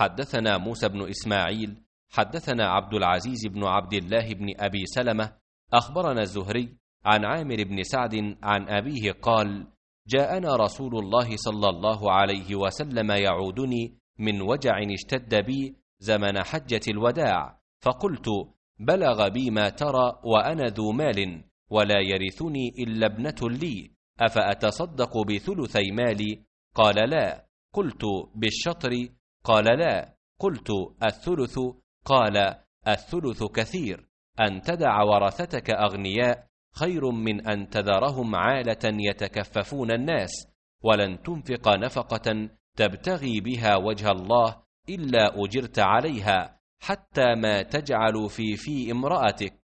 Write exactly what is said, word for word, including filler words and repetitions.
حدثنا موسى بن إسماعيل حدثنا عبد العزيز بن عبد الله بن أبي سلمة أخبرنا الزهري عن عامر بن سعد عن أبيه قال: جاءنا رسول الله صلى الله عليه وسلم يعودني من وجع اشتد بي زمن حجة الوداع، فقلت: بلغ بي ما ترى وأنا ذو مال ولا يرثني إلا ابنة لي، أفأتصدق بثلثي مالي؟ قال: لا. قلت: بالشطر؟ قال: لا. قلت: الثلث؟ قال: الثلث كثير، أن تدع ورثتك أغنياء خير من أن تذرهم عالة يتكففون الناس، ولن تنفق نفقة تبتغي بها وجه الله إلا أجرت عليها، حتى ما تجعل في في امرأتك،